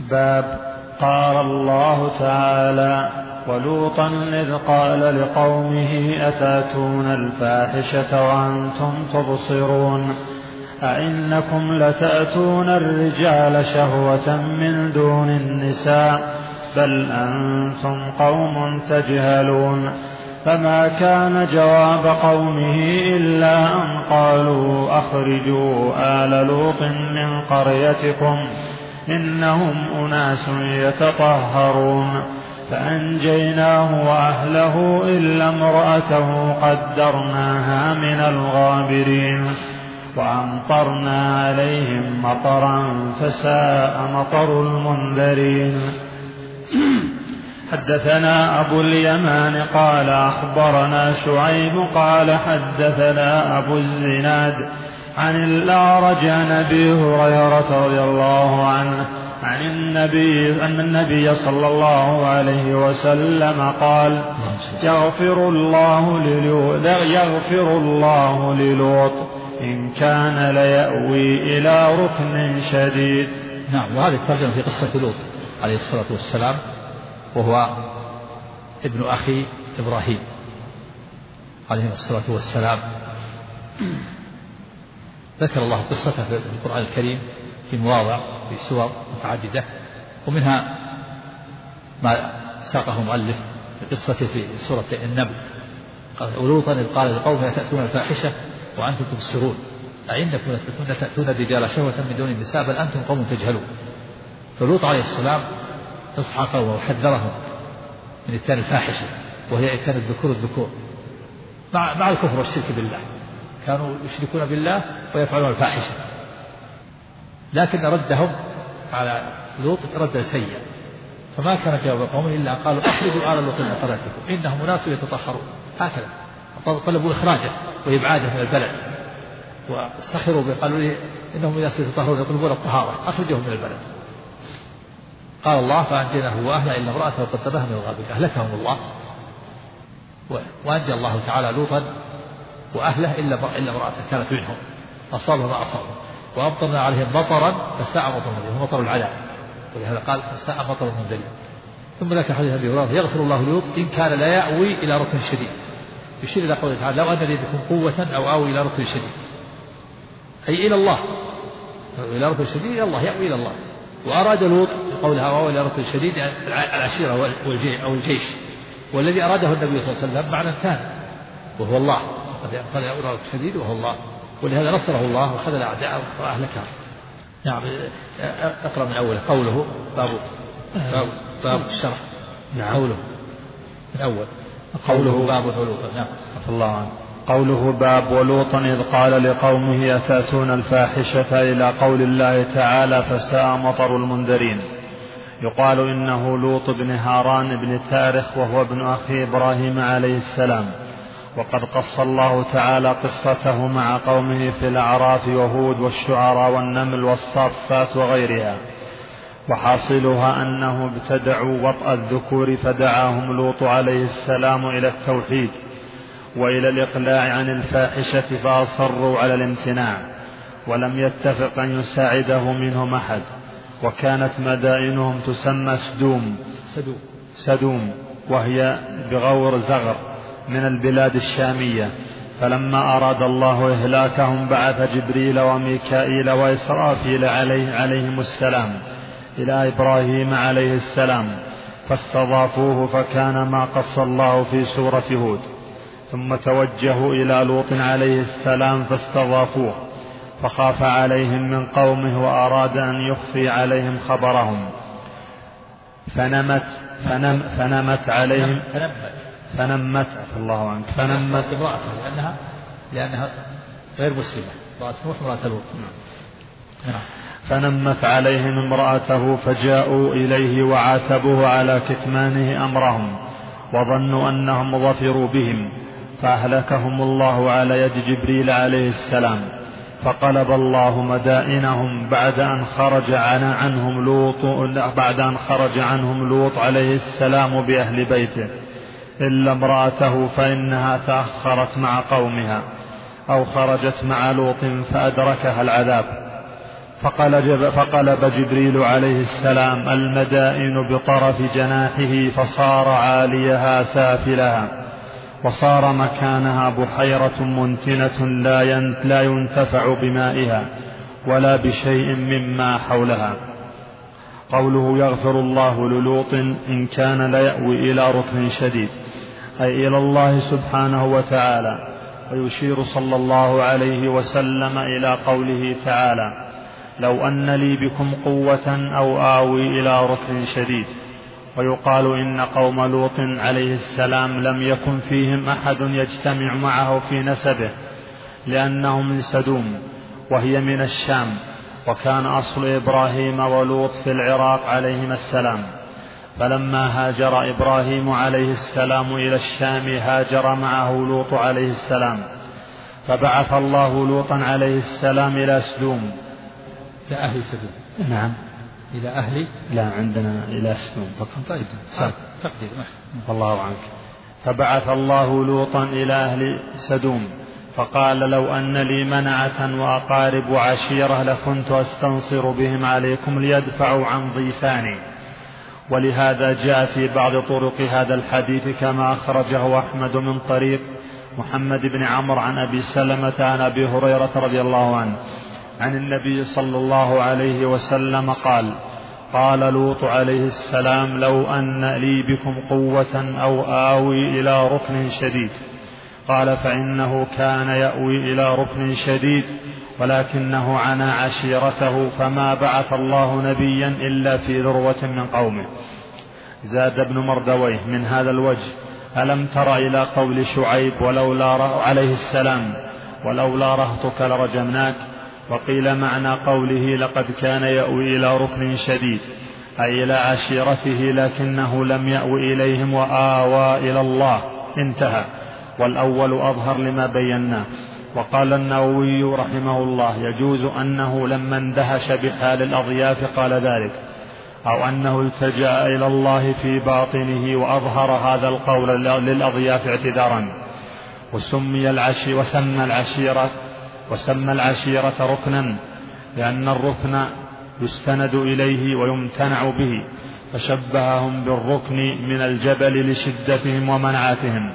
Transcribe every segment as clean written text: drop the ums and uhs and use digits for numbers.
باب قال الله تعالى: ولوطا إذ قال لقومه أتأتون الفاحشة وأنتم تبصرون أئنكم لتأتون الرجال شهوة من دون النساء بل أنتم قوم تجهلون. فما كان جواب قومه إلا أن قالوا أخرجوا آل لوط من قريتكم إنهم أناس يتطهرون. فأنجيناه وأهله إلا امرأته قدرناها من الغابرين وأمطرنا عليهم مطرا فساء مطر المنذرين. حدثنا أبو اليمان قال أخبرنا شعيب قال حدثنا أبو الزناد عن الأعرج عن أبي هريرة رضي الله عنه عن أن النبي صلى الله عليه وسلم قال: يغفر الله للوط إن كان ليأوي إلى ركن شديد. نعم. وهذه الترجمة في قصة لوط عليه الصلاة والسلام، وهو ابن أخي إبراهيم عليه الصلاة والسلام. ذكر الله قصته في القرآن الكريم في مواضع في سور متعددة، ومنها ما ساقه مؤلف في قصته في سورة النمل: ولوطا إذ قال لقومه أتأتون الفاحشة وأنتم تبصرون أئنكم لتأتون الرجال شهوة من دون النساء بل أنتم قوم تجهلون. فلوط عليه السلام نصح قومه وحذرهم من إتيان الفاحشة، وهي إتيان الذكور مع الكفر والشرك بالله. كانوا يشركون بالله ويفعلون الفاحشة، لكن ردهم على لوط ردا سيئا. فما كان جواب قومه إلا قالوا أخرجوا آل لوط من قريتكم إنهم أناس يتطهرون. هكذا طلبوا إخراجه وإبعاده من البلد، واستخروا قالوا لي إنهم أناس يتطهرون يطلبون الطهارة، أخرجهم من البلد. قال الله: فأنجيناه وأهله إلا امرأته قدرناها من الغابرين. أهلكهم الله، وأنجى الله تعالى لوطا وأهله إلا امرأته كانت منهم أصابها ما أصابهم، وأمطرنا عليهم مطرا فساء مطر المنذرين، مطر العذاب، ولهذا قال فساء مطر المنذرين. ثم ذكر حديث أبي هريرة: يغفر الله لوط إن كان لا يأوي إلى ركن شديد. يشير إلى قوله تعالى: لو أن لي بكم قوة أو آوي إلى ركن شديد، أي إلى الله، إلى ركن شديد إلى الله، يأوي إلى الله. وأراد لوط بقولها آوي إلى ركن شديد العشيرة أو الجيش، والذي أراده النبي صلى الله عليه وسلم معنى ثاني وهو الله، قال يأوي إلى ركن شديد وهو الله، ولهذا نصره الله وخذل أعداءه وأهلكهم. نعم. أقرأ من أوله. قوله باب الشرح. نعم. قوله من أول. قوله باب ولوطا. نعم. الله عنه. قوله باب ولوطا إذ قال لقومه أتأتون الفاحشة إلى قول الله تعالى فساء مطر المنذرين. يقال إنه لوط بن هاران بن تارخ، وهو ابن أخي إبراهيم عليه السلام، وقد قص الله تعالى قصته مع قومه في الأعراف وهود والشعراء والنمل والصافات وغيرها، وحاصلها أنه ابتدعوا وطأ الذكور فدعاهم لوط عليه السلام إلى التوحيد وإلى الإقلاع عن الفاحشة فأصروا على الامتناع، ولم يتفق أن يساعده منهم أحد. وكانت مدائنهم تسمى سدوم، وهي بغور زغر من البلاد الشامية. فلما أراد الله إهلاكهم بعث جبريل وميكائيل وإسرافيل عليهم السلام إلى إبراهيم عليه السلام فاستضافوه، فكان ما قص الله في سورة هود. ثم توجهوا إلى لوط عليه السلام فاستضافوه، فخاف عليهم من قومه وأراد أن يخفي عليهم خبرهم، فنمت عليهم فنمت الله عنك فنمت امرأته لأنها غير مسلمة، امرأة نوح امرأة لوط. فنمت عليهم امرأته فجاءوا إليه وعاتبوه على كتمانه أمرهم، وظنوا أنهم ظفروا بهم، فأهلكهم الله على يد جبريل عليه السلام. فقلب الله مدائنهم بعد أن خرج عنهم لوط عليه السلام بأهل بيته، إلا امرأته فإنها تأخرت مع قومها أو خرجت مع لوط فأدركها العذاب، فقلب جبريل عليه السلام المدائن بطرف جناحه فصار عاليها سافلها، وصار مكانها بحيرة منتنة لا ينتفع بمائها ولا بشيء مما حولها. قوله يغفر الله للوط إن كان ليأوي إلى ركن شديد، أي إلى الله سبحانه وتعالى، ويشير صلى الله عليه وسلم إلى قوله تعالى لو أن لي بكم قوة أو آوي إلى ركن شديد. ويقال إن قوم لوط عليه السلام لم يكن فيهم أحد يجتمع معه في نسبه، لأنهم من سدوم وهي من الشام، وكان أصل إبراهيم ولوط في العراق عليهما السلام. فلما هاجر إبراهيم عليه السلام إلى الشام هاجر معه لوط عليه السلام، فبعث الله لوطا عليه السلام إلى سدوم. إلى أهل سدوم. نعم. إلى أهل. لا، عندنا إلى سدوم فقط. طيب تقدير. الله عنك. فبعث الله لوطا إلى أهل سدوم فقال لو أن لي منعة وأقارب وعشيرة لكنت أستنصر بهم عليكم ليدفعوا عن ضيفاني. ولهذا جاء في بعض طرق هذا الحديث كما أخرجه أحمد من طريق محمد بن عمرو عن أبي سلمة عن أبي هريرة رضي الله عنه عن النبي صلى الله عليه وسلم قال لوط عليه السلام لو أن لي بكم قوة أو آوي إلى ركن شديد. قال فإنه كان يأوي إلى ركن شديد ولكنه عنا عشيرته، فما بعث الله نبيا إلا في ذروة من قومه. زاد ابن مردويه من هذا الوجه ألم تر إلى قول شعيب عليه السلام ولولا رهطك لرجمناك. وقيل معنى قوله لقد كان يأوي إلى ركن شديد أي إلى عشيرته لكنه لم يأوي إليهم وآوى إلى الله، انتهى. والأول أظهر لما بيناه. وقال النووي رحمه الله يجوز أنه لما اندهش بحال الأضياف قال ذلك، أو أنه التجأ إلى الله في باطنه وأظهر هذا القول للأضياف اعتذارا. وسمى العشيرة ركنا لأن الركن يستند إليه ويمتنع به، فشبههم بالركن من الجبل لشدتهم ومنعتهم.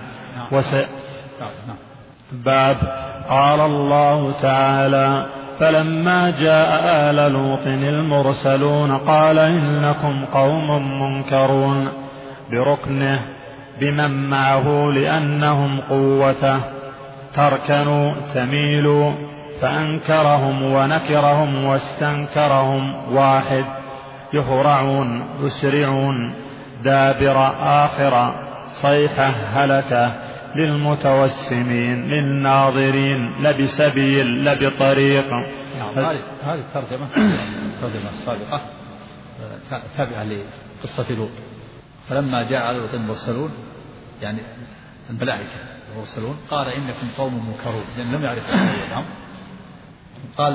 باب قال الله تعالى فلما جاء آل لوط المرسلون قال إنكم قوم منكرون بركنه بمن معه لأنهم قوته تركنوا تميلوا، فأنكرهم ونكرهم واستنكرهم واحد، يهرعون يسرعون دابر آخر صيحة هلكة للمتوسمين للناظرين لبسبيل لبطريق. هذه الترجمة السابقة تابعة لقصة لوط. فلما جاء لوط المرسلون يعني الملائكة المرسلون قال إنكم قوم منكرون، لأن لم يعرف الأمر. قال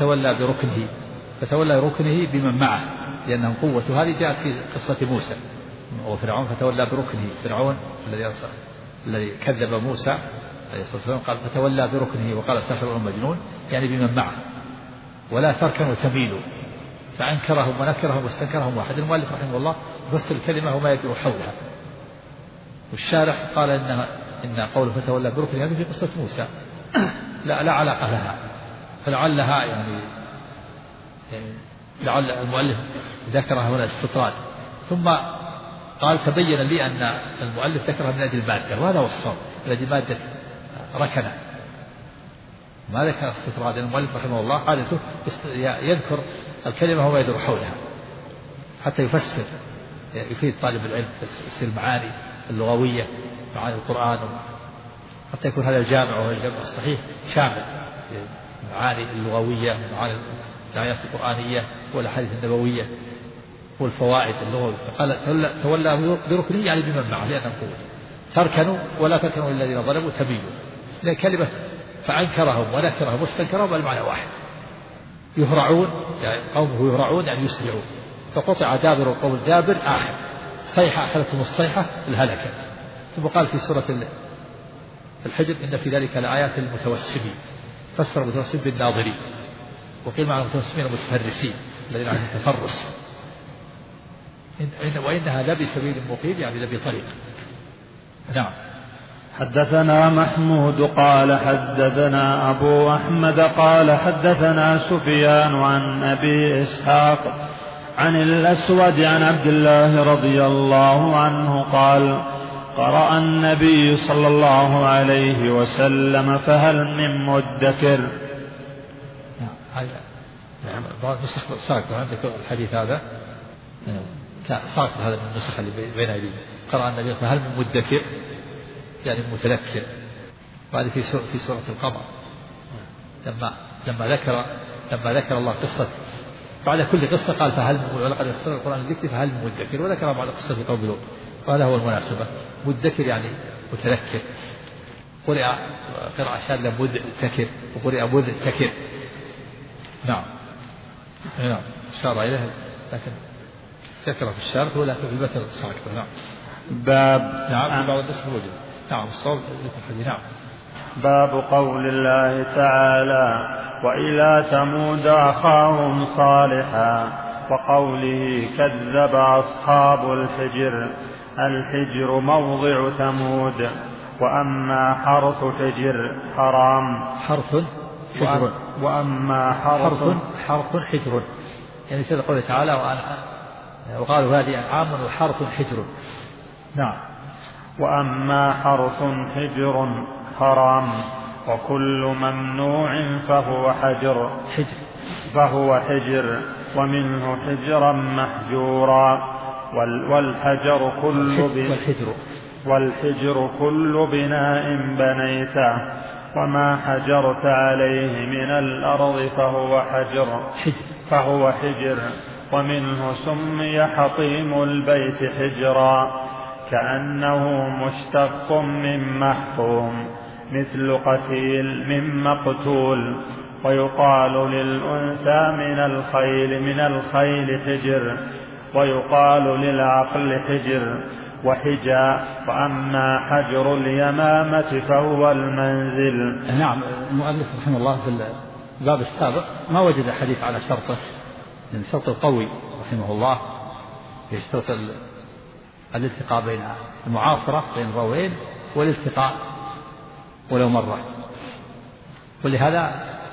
فتولى بركنه بمن معه لأنهم قوة. هذه جاءت في قصة موسى وفرعون فتولى بركنه. فرعون الذي كذب موسى عليه الصلاة والسلام قال فتولى بركنه وقال ساحر مجنون، يعني بمن معه. ولا تركنوا تميلوا، فأنكرهم ونكرهم واستنكرهم واحد. المؤلف رحمه الله يفسر الكلمة وما يدور حولها. والشارح قال إن قوله فتولى بركنه هذه في قصة موسى لا علاقة لها، فلعلها يعني لعل المؤلف ذكرها هنا استطراد. ثم قال تبين لي أن المؤلف ذكرها من أجل المادة، وهذا هو الصواب، من أجل مادة ركنة، ما ذكر استطراد. المؤلف رحمه الله عادته يذكر الكلمة وما يدور حولها حتى يفسر، يفيد طالب العلم تفسير المعاني اللغوية معاني القرآن، حتى يكون هذا الجامع وهو الجامع الصحيح شامل المعاني اللغوية ومعاني الآيات القرآنية والأحاديث النبوية والفوائد اللغوية. فقال تولى بركنه يعني بمن معه لأنهم قوة. تركنوا ولا تركنوا الذين ظلموا تميلوا، لأن كلمة فأنكرهم ونكرهم واستنكرهم المعنى واحد. يهرعون يعني قومه يهرعون يعني يسرعون، فقطع دابر القوم دابر آخر صيحة أخذتهم الصيحة الهلكة. ثم قال في سورة الحجر إن في ذلك لآيات المتوسمين، فسر المتوسم بالناظرين، وقيل معنى المتوسمين المتفرسين الذين عندهم تفرس، وإنها لبي سبيل مقيم يعني لبي طريق. نعم. حدثنا محمود قال حدثنا أبو أحمد قال حدثنا سفيان عن أبي إسحاق عن الأسود عن عبد الله رضي الله عنه قال قرأ النبي صلى الله عليه وسلم فهل من مدكر. بعض النسخ ساقط عندك الحديث هذا ساقط هذا من النسخ اللي بين أيدينا. قرأ النبي فهل من مدكر يعني متذكر. وهذه في سورة القمر لما ذكر الله قصة بعد كل قصة قال فهل ولقد يسر القرآن الذكر فهل من مدكر، وذكر بعد قصة قوم لوط، وهذا هو المناسبة. مدكر يعني متذكر. قرئ قراءة شاذة مدكر وقرئ مذكر. نعم أشار إليه لكن ذكر في الشارح ولكن في المتن الساقط. نعم. باب نعم بعض الناس موجود. نعم الصوت الحديث. نعم. باب قول الله تعالى وإلى ثمود أخاهم صالحا وقوله كذب أصحاب الحجر. الحجر موضع ثمود وأما حرث حجر حرام. حرث حجر وأما حرث حجر يعني كذا قوله تعالى وقالوا هذه أنعام وحرث حجر. نعم. وأما حرث حجر حرام وكل ممنوع فهو حجر ومنه حجرا محجورا. والحجر كل بناء بنيته وما حجرت عليه من الأرض فهو حجر. ومنه سمي حطيم البيت حجرا كأنه مشتق من محطوم مثل قتيل من مقتول. ويقال للأنثى من الخيل حجر ويقال للعقل حجر وحجا. وأما حجر اليمامة فهو المنزل. نعم. المؤلف رحمه الله في الباب السابق ما وجد حديث على شرطه، من شرط القوي رحمه الله في شرط الالتقاء بين المعاصرة بين الروين والالتقاء ولو مرة، ولهذا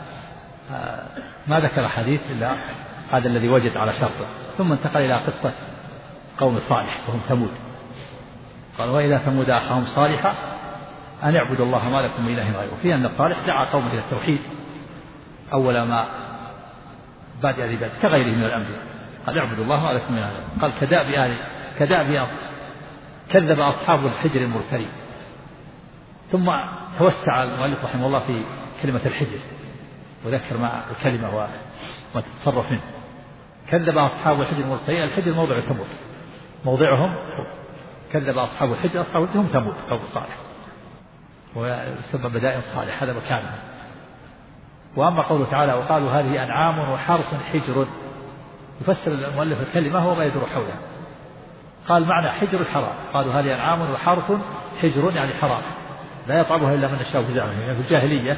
ما ذكر حديث إلا هذا الذي وجد على شرطه. ثم انتقل إلى قصة قوم صالح وهم ثمود. قال وإلى ثمود أخاهم صالحا أن اعبدوا الله ما لكم من إله غيره. فيه أن صالح دعا قوم إلى التوحيد أول ما بادئ العباد كغيره من الأنبياء. قال اعبدوا الله ما لكم من إله غيره. قال كدأب كذب أصحاب الحجر المرسلين. ثم توسع المؤلف رحمه الله في كلمة الحجر وذكر ما الكلمة وما تتصرف منه. كذب أصحاب الحجر المرسلين. الحجر موضع ثمود، موضعهم كذب أصحاب الحجر. أصحاب الحجر هم ثمود قوم صالح ويسمى مدائن صالح هذا مكانه. وأما قوله تعالى وقالوا هذه أنعام وحرث حجر، يفسر المؤلف الكلمة هو ما يدور حولها. قال معنى حجر الحرام. قالوا هذه أنعام وحرث حجر يعني حرام لا يطعمها إلا من نشاء في زعمهم. يعني في الجاهلية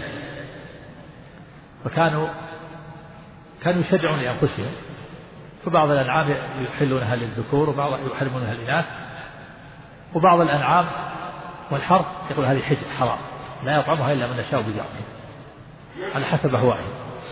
وكانوا يشجعون لأنفسهم، فبعض الأنعام يحلونها للذكور وبعض يحرمونها للإناث، وبعض الأنعام والحرث يقول هذه حجر حرام لا يطعمها إلا من نشاء بزعمهم على حسب أهوائهم.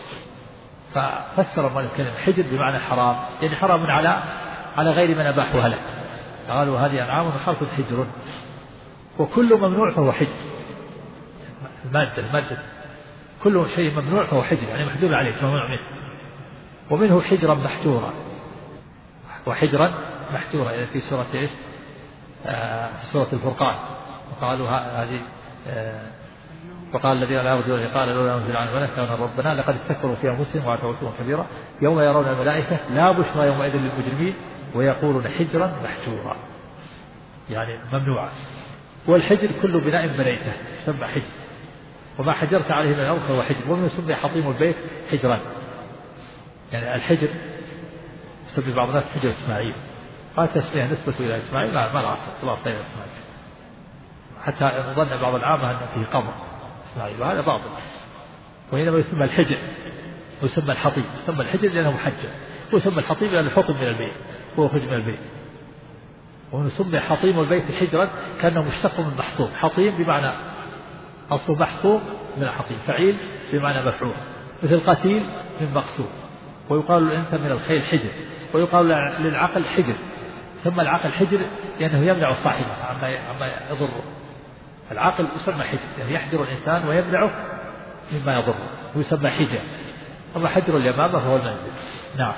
ففسر المؤلف كلمة حجر بمعنى حرام يعني حرام على غير من أباحوها له. قالوا هذه أنعام وحرث حجر وكل ممنوع فهو حجر. المادة كل شيء ممنوع فهو حجر يعني محجور عليه ممنوع منه. ومنه حجرا محجورا وحجرا محجورا يعني في سورة في سورة الفرقان. وقالوا هذه وقال الذين لا يرجون لقاء لولا أنزل علينا ملك ربنا لقد استكبروا في أنفسهم وأتوا عتوا كبيرا يوم يرون الملائكة لا بشرى يومئذ للمجرمين ويقولون حجرا محجورا يعني ممنوعا. والحجر كل بناء بنيته يسمى حجر وما حجرت عليه من الأرض فهو حجر. ومن يسمى حطيم البيت حجرا يعني الحجر يسمى بعض الناس حجر إسماعيل. قال تسمية نسبة إلى إسماعيل ما العصر الله طيب إسماعيل حتى ظن بعض العامة أن فيه قمر إسماعيل وهذا باطل. وإنما يسمى الحجر ويسمى الحطيب، يسمى الحجر لأنه محجر، ويسمى الحطيب لأنه حطب من البيت ويخرج من البيت. ونسمي حطيم البيت حجرا كأنه مشتق من محطوب، حطيم بمعنى أصل محطوب من الحطيم، فعيل بمعنى مفعول، مثل قتيل من مقتول. ويقال للإنسان من الخيل حجر، ويقال للعقل حجر، ثم العقل حجر لأنه يمنع صاحبه عما يضره. العقل يسمى حجر يعني يحجر الإنسان ويمنعه مما يضره ويسمى حجر. أما حجر اليمامة فهو المنزل. نعم.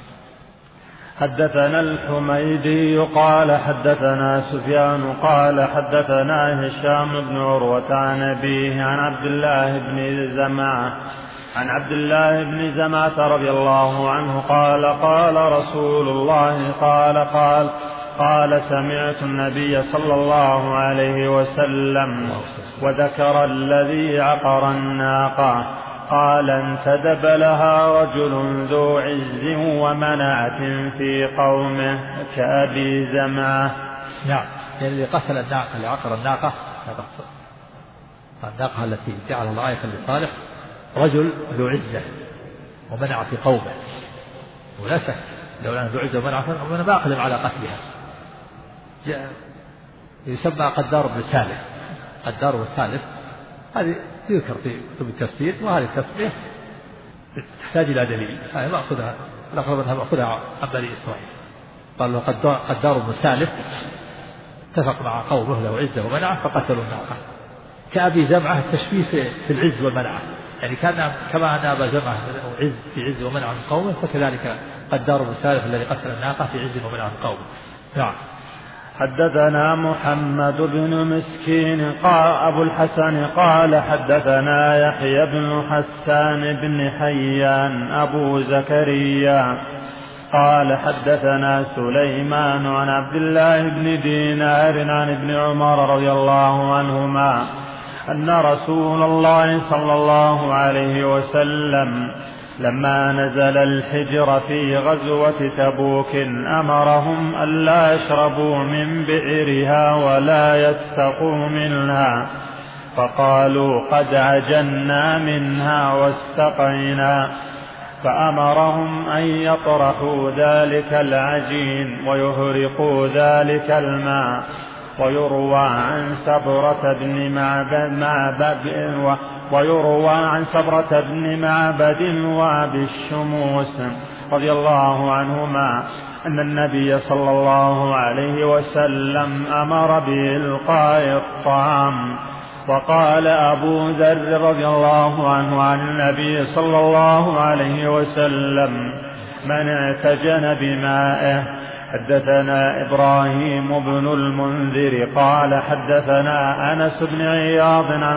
حدثنا الحميدي قال حدثنا سفيان قال حدثنا هشام بن عروة عن أبيه عن عبد الله بن زمعة رضي الله عنه قال قال رسول الله قال سمعت النبي صلى الله عليه وسلم وذكر الذي عقر الناقة قال انتدب لها رجل ذو عز ومنعة في قومه كأبي زمعة. نعم، يعني اللي قتل الناقة اللي عقر الناقة التي جعل الله آية لصالح رجل ذو عزة ومنع في قومه، ولا شك لو أن ذو عزة ومنع فمن ما أقدم على قتلها. يسمى قدار بن سالف، هذه يذكر في كتب التفسير، وهذه التسمية تحتاج إلى دليل، هذه مأخذها الأقرب أنها مأخذها عن بني إسرائيل. قال قدار بن سالف اتفق مع قومه له عزة ومنعة فقتلوا الناقة. كأبي زمعة التشبيه في العز والمنعة، يعني كما أن أبا زمعة في عز ومنعة من قومه، فكذلك قدار بن سالف الذي قتل الناقة في عز ومنعة من قومه. نعم. حدثنا محمد بن مسكين قال أبو الحسن قال حدثنا يحيى بن حسان بن حيان أبو زكريا قال حدثنا سليمان عن عبد الله بن دينار عن ابن عمر رضي الله عنهما أن رسول الله صلى الله عليه وسلم لما نزل الحجر في غزوة تبوك أمرهم ألا يشربوا من بئرها ولا يستقوا منها، فقالوا قد عجنا منها واستقينا، فأمرهم أن يطرحوا ذلك العجين ويهرقوا ذلك الماء. ويروى عن سبرة بن معبد وأبي الشموس رضي الله عنهما أن النبي صلى الله عليه وسلم أمر بإلقاء الطعام. وقال أبو ذر رضي الله عنه عن النبي صلى الله عليه وسلم من اعتجن بمائه. حدثنا إبراهيم بن المنذر قال حدثنا أنس بن عياض عن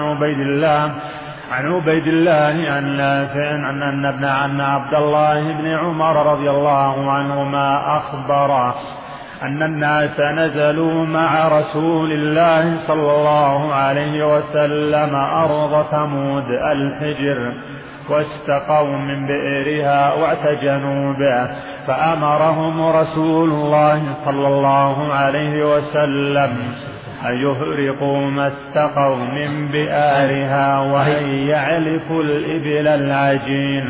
عبيد الله عن نافع أن عبد الله بن عمر رضي الله عنهما أخبره أن الناس نزلوا مع رسول الله صلى الله عليه وسلم أرض ثمود الحجر واستقوا من بئرها واعتجنوا به، فأمرهم رسول الله صلى الله عليه وسلم أن يهرقوا ما استقوا من بئرها وأن يعلفوا الإبل العجين.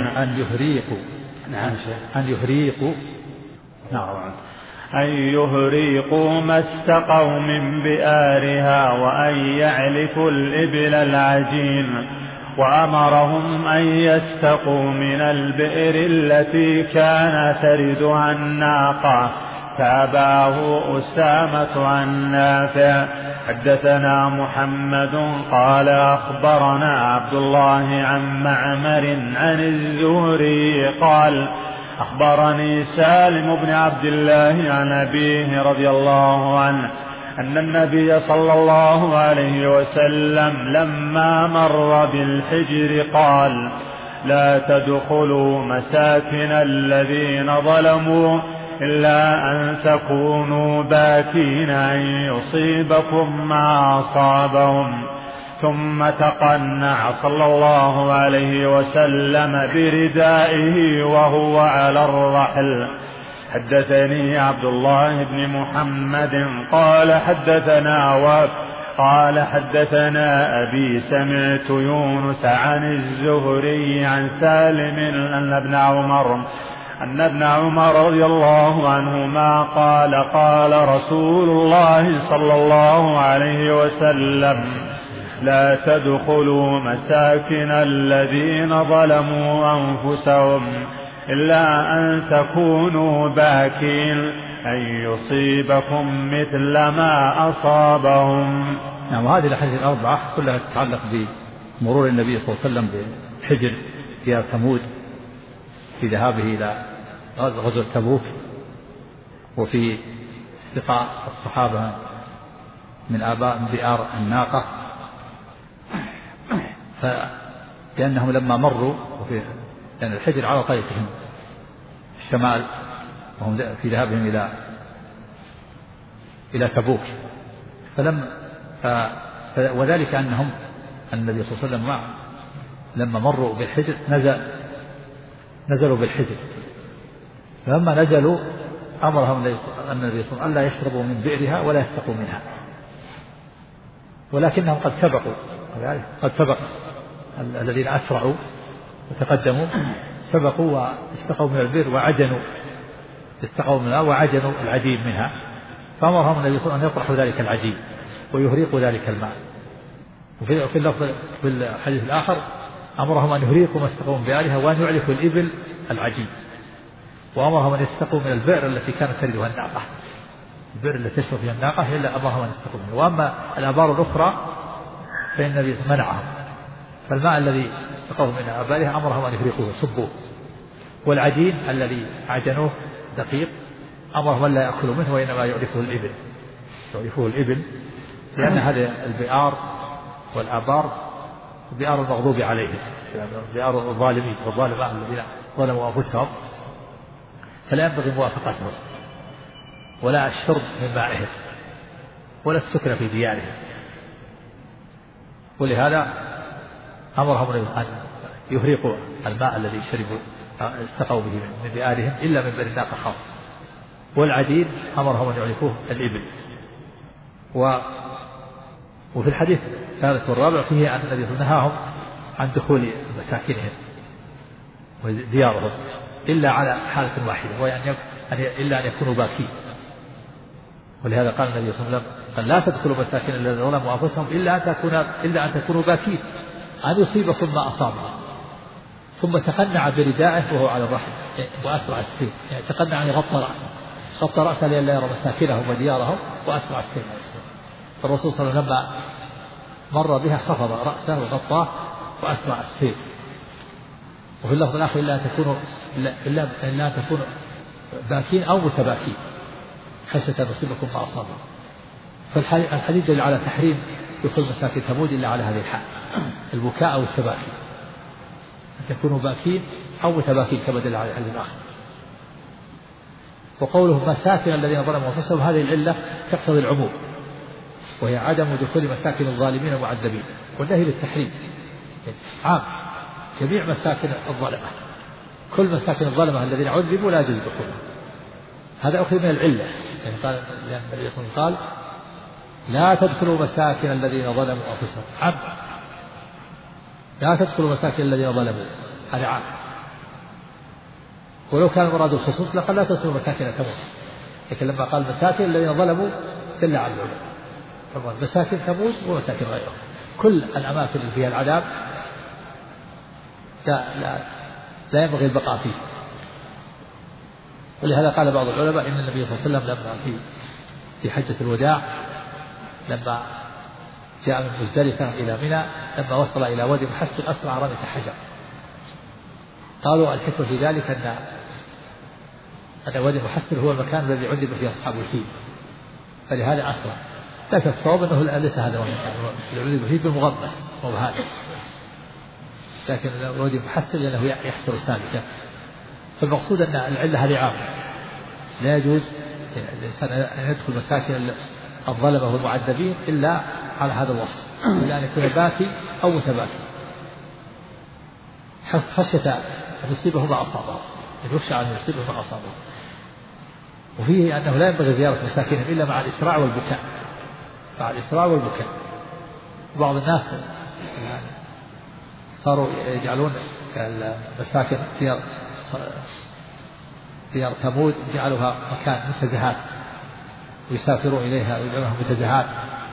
أن يهرقوا ما استقوا من بئرها وأن يعلفوا الإبل العجين. وأمرهم أن يستقوا من البئر التي كان تردها الناقة. تابعه أسامة عن نافع. حدثنا محمد قال أخبرنا عبد الله عن معمر عن الزهري قال أخبرني سالم بن عبد الله عن أبيه رضي الله عنه أن النبي صلى الله عليه وسلم لما مر بالحجر قال لا تدخلوا مساكن الذين ظلموا إلا أن تكونوا باكين أن يصيبكم ما أصابهم. ثم تقنع صلى الله عليه وسلم بردائه وهو على الرحل. حدثني عبد الله بن محمد قال حدثنا قال حدثنا أبي سمعت يونس عن الزهري عن سالم أن ابن عمر رضي الله عنهما قال قال رسول الله صلى الله عليه وسلم لا تدخلوا مساكن الذين ظلموا أنفسهم إلا أن تكونوا باكين أن يصيبكم مثل ما أصابهم. نعم. وهذه الأحاديث الأربعة كلها تتعلق بمرور النبي صلى الله عليه وسلم بحجر ديار ثمود في ذهابه إلى غزوة تبوك، وفي استقاء الصحابة من بئار الناقة، لأنهم لما مروا لأن الحجر على طريقهم الشمال وهم في ذهابهم إلى تبوك، وذلك أن النبي صلى الله عليه وسلم لما مروا بالحجر نزلوا بالحجر، فلما نزلوا أمرهم النبي صلى الله عليه وسلم ألا يشربوا من بئرها ولا يستقوا منها، ولكنهم قد سبق الذين أسرعوا وتقدموا سبقوا واستقوا من البئر وعجنوا العجين منها، فأمرهم النبي صلى الله عليه وسلم أن يطرحوا ذلك العجين ويهريقوا ذلك الماء. وفي اللفظ في الحديث الآخر أمرهم أن يهريقوا ما استقوا من بئرها وأن يعلفوا الإبل العجين، وأمرهم أن يستقوا من البئر التي كانت تردها الناقة، البئر التي تشرب فيها الناقة إلا أمرهم أن يستقوا منه. وأما الآبار الأخرى فإن النبي منعهم، فالماء الذي استقوا من آبارها أمرهم أن يهريقوه صبوه، والعجين الذي عجنوه دقيق أمرهم أن لا يأكلوا منه وإنما يعرفه الإبل، لأن هذه البئار والآبار بئار المغضوب عليهم، بئار الظالمين والظالماء الذين ظلموا أنفسهم، فلا ينبغي موافقتهم ولا الشرب من مائهم ولا السكر في ديارهم. ولهذا أمرهم أن يهريقوا الماء الذي شربوا استقوا به من بئارهم إلا من بئر الناقة خاصة، والعجين أمرهم أن يعرفوه الإبل. وفي الحديث الثالث والرابع فيه أن النبي صلى الله عليه وسلم نهاهم عن دخول مساكنهم وديارهم إلا على حالة واحدة، وهي إلا أن يكونوا باكين. ولهذا قال النبي صلى الله عليه وسلم قال لا تدخلوا مساكن الذين ظلموا أنفسهم إلا أن تكونوا باكين أن يصيبكم ما أصابهم. ثم تقنع بردائه وهو على الرحل وأسرع السير، يعني تقنع أن غطى رأسه لئلا يرى مساكنهم وديارهم وأسرع السير. فالرسول صلى الله عليه وسلم لما مر بها خفض رأسه وغطاه وأسرع السير. وفي اللفظ الآخر إلا أن تكونوا باكين أو متباكين خشية أن يصيبكم ما أصابهم. فالحديث دل على تحريم دخول مساكن ثمود إلا على هذه الحال، البكاء أو التباكي، أن تكونوا باكين أو متباكين كما دل على الحديث الآخر. وقوله مساكن الذين ظلموا أنفسهم هذه العلة تقتضي العموم، وهي عدم دخول مساكن الظالمين والمعذبين، والنهي للتحريم عام جميع مساكن الظلمة، كل مساكن الظلمة الذين عذبوا لا يجوز دخولهم. هذا أخذ من العلة، يعني قال النبي صلى الله عليه وسلم قال لا تدخلوا مساكن الذين ظلموا أنفسهم، عام لا تدخلوا مساكن الذين ظلموا، هذا عام. ولو كان المراد الخصوص لقد لا تدخلوا مساكن ثمود، لكن لما قال مساكن الذين ظلموا دل على العلم. طبعا مساكن ثمود ومساكن غيرها، كل الأماكن اللي فيها العذاب لا ينبغي البقاء فيه. ولهذا قال بعض العلماء إن النبي صلى الله عليه وسلم لما في حجة الوداع لما جاء من مزدلفة إلى منى لما وصل إلى وادي محسن أسرع رمية حجر. قالوا الحكمة في ذلك أن وادي محسن هو المكان الذي عذب فيه أصحاب الفيل، فلهذا أسرع. لكن الصواب أنه ليس هذا هو المكان الذي عذب فيه بالمغمس وبهذا، لكن وادي محسن لأنه يحصل سالكا. فالمقصود أن العلة هذه عامة، لا يجوز الإنسان أن يدخل مساكن الظلمة والمعذبين إلا على هذا الوصف، إلا أن يكون باكي أو متباكي خشية أن يصيبه ما أصابه، أن يخشى أن يصيبه ما أصابه. وفيه أنه لا ينبغي زيارة مساكنهم إلا مع الإسراع والبكاء، بعض الناس يعني صاروا يجعلون المساكن ديار ثمود جعلوها مكان منتزهات ويسافرون إليها ويجعلوها منتزهات،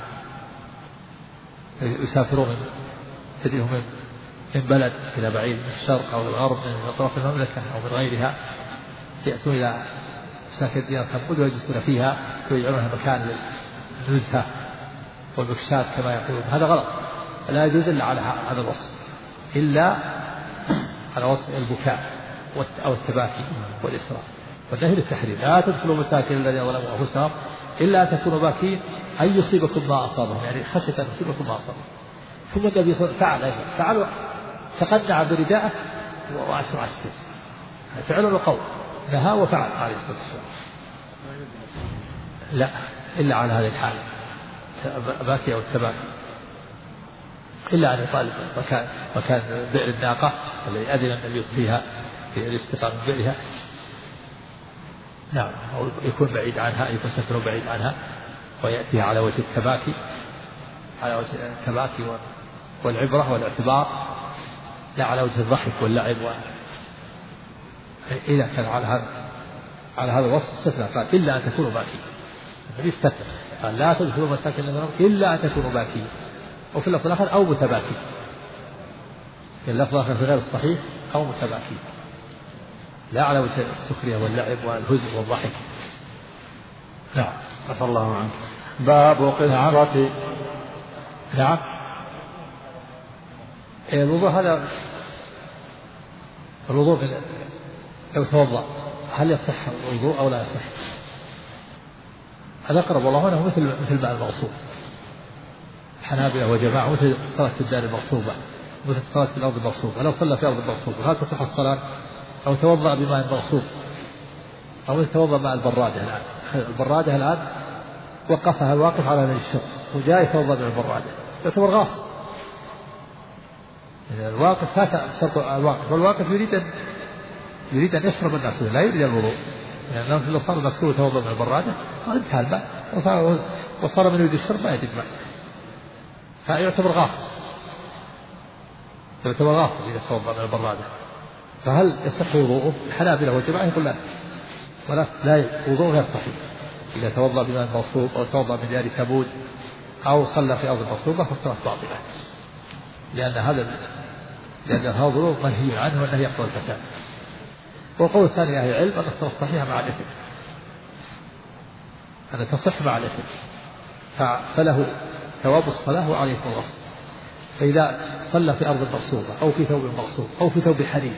يسافرون تجيهم من بلد إلى بعيد من الشرق أو الغرب من أطراف المملكة أو من غيرها، يأتون إلى مساكن ديار ثمود ويجلسون فيها ويجعلونها مكان للنزهة والمكشات كما يقولون. هذا غلط، لا يجوز إلا على هذا الوصف، إلا على وصف البكاء أو التباكي والإسراف. والنهي للتحريم: لا تدخلوا مساكن الذين ظلموا أنفسهم إلا أن تكونوا باكين أن يصيبكم ما أصابهم، يعني خشية أن يصيبكم ما أصابهم. ثم النبي صلى الله عليه وسلم فعل تقنع برداءه وأسرع السيف، فعل وقول، نهى وفعل عليه الصلاة والسلام. لا إلا على هذه الحالة باكي أو التباكي، إلا أن يطالب مكان بئر الناقة الذي أذن النبي فيها في الاستقامة من بئرها، نعم، أو يكون بعيد عنها، يكون سفره بعيد عنها ويأتيها على وجه التباكي، على وجه التباكي والعبرة والاعتبار، لا على وجه الضحك واللعب إذا كان على هذا الوصف استثنى، قال إلا أن تكونوا باكين. النبي استثنى قال: لا تدخلوا مساكن الذين إلا أن تكونوا باكين، وفي اللفظ الآخر أو متباكين، في اللفظ الآخر في غير الصحيح أو متباكين، لا على وجه السخرية واللعب والهزء والضحك. نعم. عفى الله عنك. باب قصة. نعم. الوضوء هذا الوضوء لو توضأ هل يصح الوضوء أو لا يصح؟ هذا أقرب والله أنه مثل ماء المغصوب، حنابلة وجماعة مثل صلاة الدار المغصوبة، مثل صلاة في الأرض المغصوبة. لو صلى في أرض المغصوبة هل تصح الصلاة؟ أو توضأ بماء مغصوب، أو توضأ ماء البرادة. الآن البرادة الآن وقفها الواقف على هذا الشرط وجاء يتوضأ من البرادة، يعتبر غاصب. الواقف هذا شرط الواقف، والواقف يريد أن يشرب الناس، لا يريد الوضوء، يعني لو صار المغسول يتوضأ من البرادة انتهى الماء، وصار من يريد الشرب ما يجد ماء، فيعتبر غاصب، إذا توضأ من البرادة. فهل يصح وضوءه؟ الحنابلة والجماعة يقول لا يصح، لا وضوءه يصح إذا توضأ بماء مغصوب أو توضأ من ديار ثمود أو صلى في أرض مغصوبة فالصلاة باطلة، لأن هذا الوضوء منهي عنه والنهي يقتضي الفساد. وقول ثاني أهل العلم أن الصلاة صحيحة مع الإثم، أن تصح مع الإثم، فله ثواب الصلاة وعليه الغصب. فإذا صلى في أرض مغصوبة أو في ثوب مغصوب أو في ثوب حرير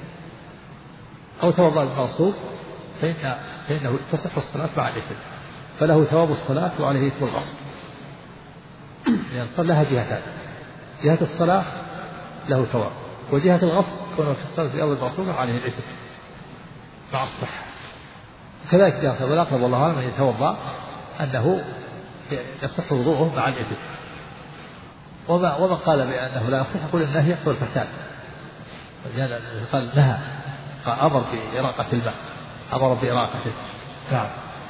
أو توضأ بالمغصوب فإنه تصح الصلاة مع الإثم، فله ثواب الصلاة وعليه إثم الغصب، لأن صلىها جهتان: جهة الصلاة له ثواب، وجهة الغصب كونه في الصلاة في أرض مغصوبة عليه الإثم مع الصحة. كذلك جاء والأقرب والله أعلم من يتوضأ أنه يصح وضوءه مع الإثم. ومن قال بأنه لا يصح يقول النهي يقتضي الفساد، قال نهى، أمر بإراقة الماء، أمر بإراقته. نعم.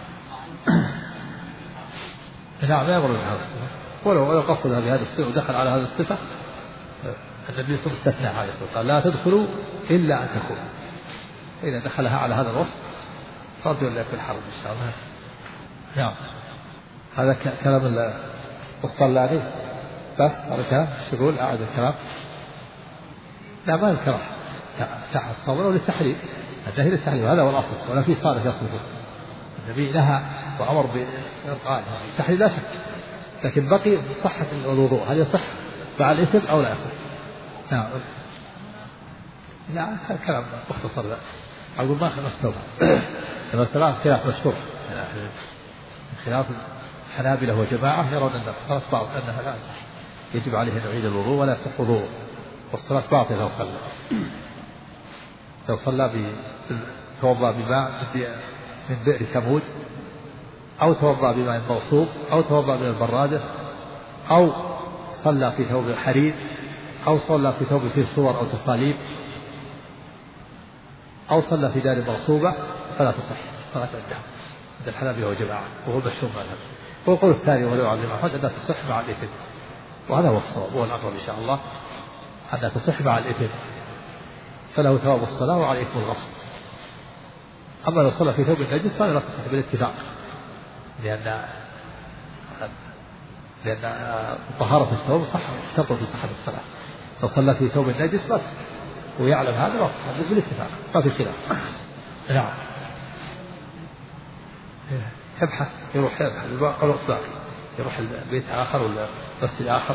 نعم لا يمر بهذا الصفة، ولو قصد بهذه الصفة ودخل على هذه الصفة النبي صلى الله عليه وسلم استثنى عليه الصلاة، قال: لا تدخلوا إلا أن تكونوا. إذا دخلها على هذا الوصف فارجو لا يكون حرب إن شاء الله. نعم. هذا كلام الصلاني بس، هذا كلام شغول أعد الكلام. لا ما الكراهة تحت الصبر وللتحريم، النهي للتحريم هذا هو الأصل، ولا في صالح يصرفه. النبي نهى وأمر بإرقاء التحريم لا شك، لكن بقي صحة الوضوء هل يصح مع الإثم أو لا يصح؟ نعم. نعم كلام مختصر ذا أقول ما خلصته. المسألة خلاف مشهور، خلاف الحنابلة وجماعة يرون أن الصلاة باطلة، أنها لا يصح، يجب عليه أن يعيد الوضوء ولا يصح وضوءه، والصلاة باطلة لو صلى توضأ بماء من بئر ثمود أو توضأ بماء موصوف أو توضأ من البرادة أو صلى في ثوب حرير أو صلى في ثوب فيه صور أو تصاليب أو صلى في دار مغصوبة فلا تصح الصلاة عند الحنابلة والجماعة، وهو مشهور مذهب. والقول الثاني ولو عن الإمام أحمد أنها تصح مع الإثم، وهذا هو الصواب والأقرب إن شاء الله أنها تصح مع الإثم، فله ثواب الصلاة وعلى إثم الغصب. أما لو صلى في ثوب النجس فلا لا تصح بالاتفاق، لأن طهارة الثوب صح شرط في صحة الصلاة. لو صلى في ثوب النجس بس ويعلم هذا لا تصح بالاتفاق، ما في خلاف. نعم. يبحث يروح يبحث قبل باقي، يروح البيت آخر ولا مسجد آخر،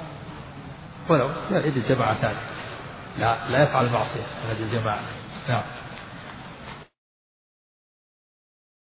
ولو يعيد الجماعة ثانية، لا يفعل المعصية من أجل الجماعة. نعم.